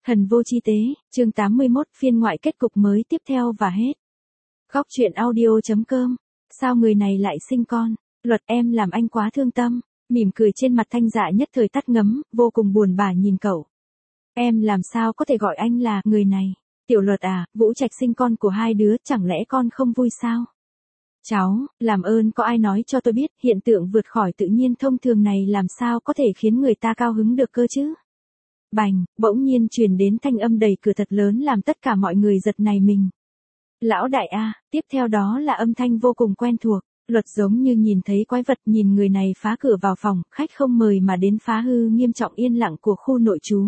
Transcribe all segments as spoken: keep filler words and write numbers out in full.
Thần vô chi tế, chương tám mươi mốt phiên ngoại kết cục mới tiếp theo và hết. Góc truyện audio.com. Sao người này lại sinh con? Luật em làm anh quá thương tâm. Mỉm cười trên mặt Thanh Dạ nhất thời tắt ngấm, vô cùng buồn bã nhìn cậu. Em làm sao có thể gọi anh là người này? Tiểu Luật à, Vũ Trạch sinh con của hai đứa, chẳng lẽ con không vui sao? Cháu, làm ơn có ai nói cho tôi biết, hiện tượng vượt khỏi tự nhiên thông thường này làm sao có thể khiến người ta cao hứng được cơ chứ? Bành, bỗng nhiên truyền đến thanh âm đầy cửa thật lớn làm tất cả mọi người giật nảy mình. Lão đại a, tiếp theo đó là âm thanh vô cùng quen thuộc. Luật giống như nhìn thấy quái vật, nhìn người này phá cửa vào phòng, khách không mời mà đến phá hư nghiêm trọng yên lặng của khu nội trú.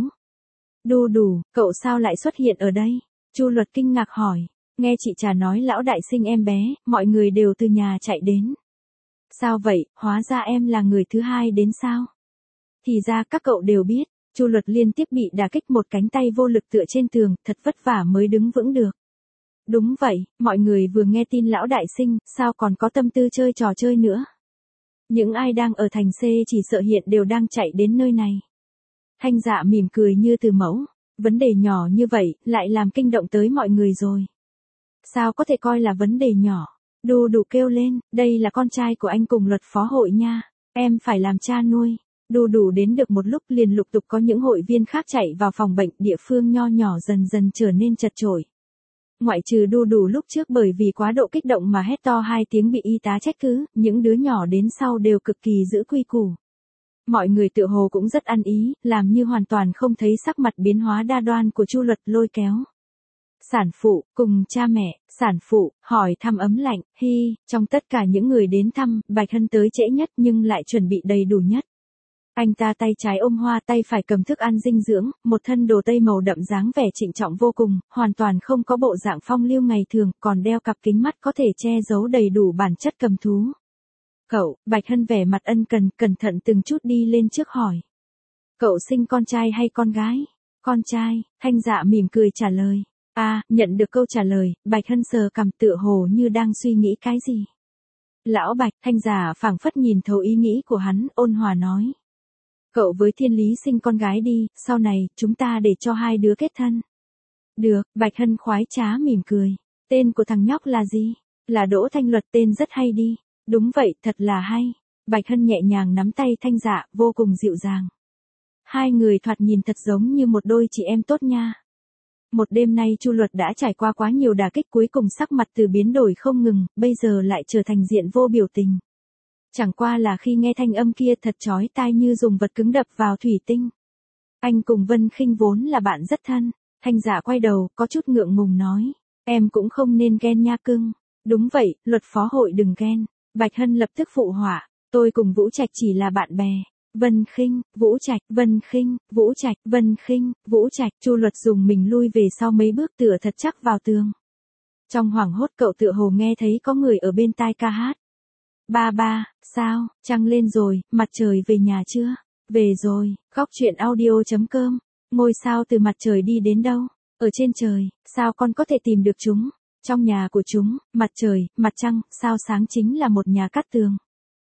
Đu đủ, cậu sao lại xuất hiện ở đây? Chu Luật kinh ngạc hỏi. Nghe chị Trà nói lão đại sinh em bé, mọi người đều từ nhà chạy đến. Sao vậy, hóa ra em là người thứ hai đến sao? Thì ra các cậu đều biết. Chu Luật liên tiếp bị đả kích, một cánh tay vô lực tựa trên tường, thật vất vả mới đứng vững được. Đúng vậy, mọi người vừa nghe tin lão đại sinh, sao còn có tâm tư chơi trò chơi nữa. Những ai đang ở thành C chỉ sợ hiện đều đang chạy đến nơi này. Thanh Dạ mỉm cười như từ mẫu, vấn đề nhỏ như vậy, lại làm kinh động tới mọi người rồi. Sao có thể coi là vấn đề nhỏ? Đu đủ kêu lên, đây là con trai của anh cùng Luật phó hội nha, em phải làm cha nuôi. Đu đủ đến được một lúc liền lục tục có những hội viên khác chạy vào phòng bệnh, địa phương nho nhỏ dần dần trở nên chật chội. Ngoại trừ Đu đủ lúc trước bởi vì quá độ kích động mà hét to hai tiếng bị y tá trách cứ, những đứa nhỏ đến sau đều cực kỳ giữ quy củ. Mọi người tựa hồ cũng rất ăn ý, làm như hoàn toàn không thấy sắc mặt biến hóa đa đoan của Chu Luật lôi kéo. Sản phụ, cùng cha mẹ, sản phụ, hỏi thăm ấm lạnh, hi, trong tất cả những người đến thăm, Bạch Hân tới trễ nhất nhưng lại chuẩn bị đầy đủ nhất. Anh ta tay trái ôm hoa, tay phải cầm thức ăn dinh dưỡng, một thân đồ tây màu đậm dáng vẻ trịnh trọng vô cùng, hoàn toàn không có bộ dạng phong lưu ngày thường, còn đeo cặp kính mắt có thể che giấu đầy đủ bản chất cầm thú. Cậu, Bạch Hân vẻ mặt ân cần, cẩn thận từng chút đi lên trước hỏi. Cậu sinh con trai hay con gái? Con trai, Thanh Dạ mỉm cười trả lời. À, nhận được câu trả lời, Bạch Hân sờ cằm tựa hồ như đang suy nghĩ cái gì. Lão Bạch, Thanh Dạ phảng phất nhìn thấu ý nghĩ của hắn, ôn hòa nói. Cậu với Thiên Lý sinh con gái đi, sau này, chúng ta để cho hai đứa kết thân. Được, Bạch Hân khoái trá mỉm cười. Tên của thằng nhóc là gì? Là Đỗ Thanh Luật, tên rất hay đi. Đúng vậy, thật là hay. Bạch Hân nhẹ nhàng nắm tay Thanh Dạ, vô cùng dịu dàng. Hai người thoạt nhìn thật giống như một đôi chị em tốt nha. Một đêm nay Chu Luật đã trải qua quá nhiều đả kích, cuối cùng sắc mặt từ biến đổi không ngừng, bây giờ lại trở thành diện vô biểu tình. Chẳng qua là khi nghe thanh âm kia thật chói tai như dùng vật cứng đập vào thủy tinh. Anh cùng Vân Khinh vốn là bạn rất thân. Thanh Dạ quay đầu, có chút ngượng ngùng nói. Em cũng không nên ghen nha cưng. Đúng vậy, Luật phó hội đừng ghen. Bạch Hân lập tức phụ họa. Tôi cùng Vũ Trạch chỉ là bạn bè. Vân Khinh, Vũ Trạch, Vân Khinh, Vũ Trạch, Vân Khinh, Vũ Trạch. Chu Luật dùng mình lui về sau mấy bước tựa thật chắc vào tường. Trong hoảng hốt cậu tựa hồ nghe thấy có người ở bên tai ca hát. Ba ba, sao, trăng lên rồi, mặt trời về nhà chưa? Về rồi, góc truyện audio.com. Ngôi sao từ mặt trời đi đến đâu? Ở trên trời, sao con có thể tìm được chúng? Trong nhà của chúng, mặt trời, mặt trăng, sao sáng chính là một nhà cát tường.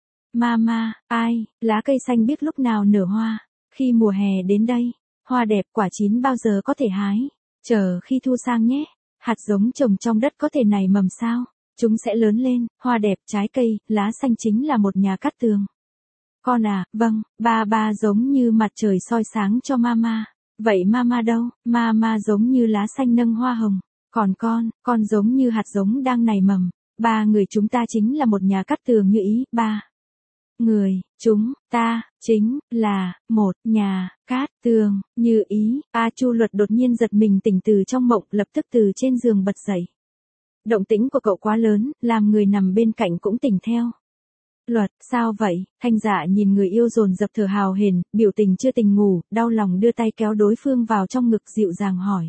Mama, ai, lá cây xanh biết lúc nào nở hoa. Khi mùa hè đến đây, hoa đẹp quả chín bao giờ có thể hái? Chờ khi thu sang nhé. Hạt giống trồng trong đất có thể nảy mầm sao? Chúng sẽ lớn lên, hoa đẹp, trái cây, lá xanh chính là một nhà cát tường. Con à, vâng, ba ba giống như mặt trời soi sáng cho mama. Vậy mama đâu? Mama giống như lá xanh nâng hoa hồng. Còn con, con giống như hạt giống đang nảy mầm. Ba người chúng ta chính là một nhà cát tường như ý. Ba người, chúng ta, chính là một nhà cát tường như ý. A Chu Luật đột nhiên giật mình tỉnh từ trong mộng, lập tức từ trên giường bật dậy. Động tĩnh của cậu quá lớn, làm người nằm bên cạnh cũng tỉnh theo. Luật, sao vậy? Thanh Dạ nhìn người yêu dồn dập thở hào hển, biểu tình chưa tỉnh ngủ, đau lòng đưa tay kéo đối phương vào trong ngực dịu dàng hỏi.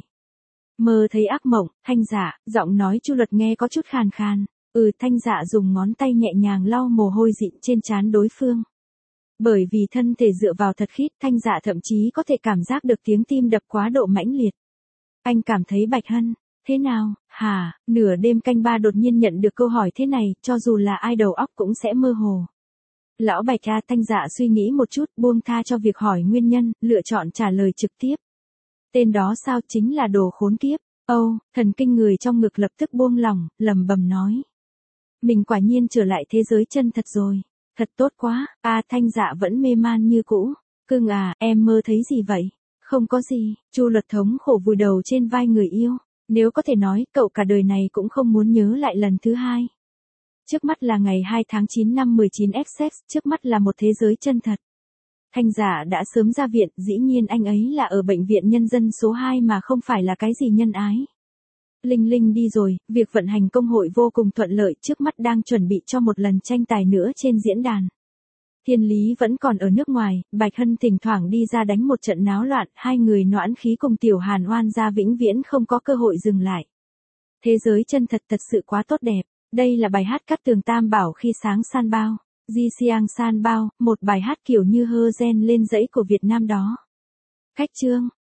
Mơ thấy ác mộng, Thanh Dạ, giọng nói Chu Luật nghe có chút khàn khàn. Ừ, Thanh Dạ dùng ngón tay nhẹ nhàng lau mồ hôi dịn trên trán đối phương. Bởi vì thân thể dựa vào thật khít, Thanh Dạ thậm chí có thể cảm giác được tiếng tim đập quá độ mãnh liệt. Anh cảm thấy Bạch Hân. Thế nào, hả, nửa đêm canh ba đột nhiên nhận được câu hỏi thế này, cho dù là ai đầu óc cũng sẽ mơ hồ. Lão Bạch a, Thanh Dạ suy nghĩ một chút, buông tha cho việc hỏi nguyên nhân, lựa chọn trả lời trực tiếp. Tên đó sao chính là đồ khốn kiếp. Âu, thần kinh người trong ngực lập tức buông lỏng, lầm bầm nói. Mình quả nhiên trở lại thế giới chân thật rồi. Thật tốt quá, a Thanh Dạ vẫn mê man như cũ. Cưng à, em mơ thấy gì vậy? Không có gì, Chu Luật thống khổ vùi đầu trên vai người yêu. Nếu có thể nói, cậu cả đời này cũng không muốn nhớ lại lần thứ hai. Trước mắt là ngày hai tháng chín năm mười chín Essex, trước mắt là một thế giới chân thật. Thanh Dạ đã sớm ra viện, dĩ nhiên anh ấy là ở bệnh viện nhân dân số hai mà không phải là cái gì nhân ái. Linh Linh đi rồi, việc vận hành công hội vô cùng thuận lợi, trước mắt đang chuẩn bị cho một lần tranh tài nữa trên diễn đàn. Thiên Lý vẫn còn ở nước ngoài, Bạch Hân thỉnh thoảng đi ra đánh một trận náo loạn, hai người noãn khí cùng Tiểu Hàn oan gia vĩnh viễn không có cơ hội dừng lại. Thế giới chân thật thật sự quá tốt đẹp, đây là bài hát Cát Tường Tam Bảo khi sáng san bao. Di Siang San Bao, một bài hát kiểu như hơ gen lên dãy của Việt Nam đó. Khách chương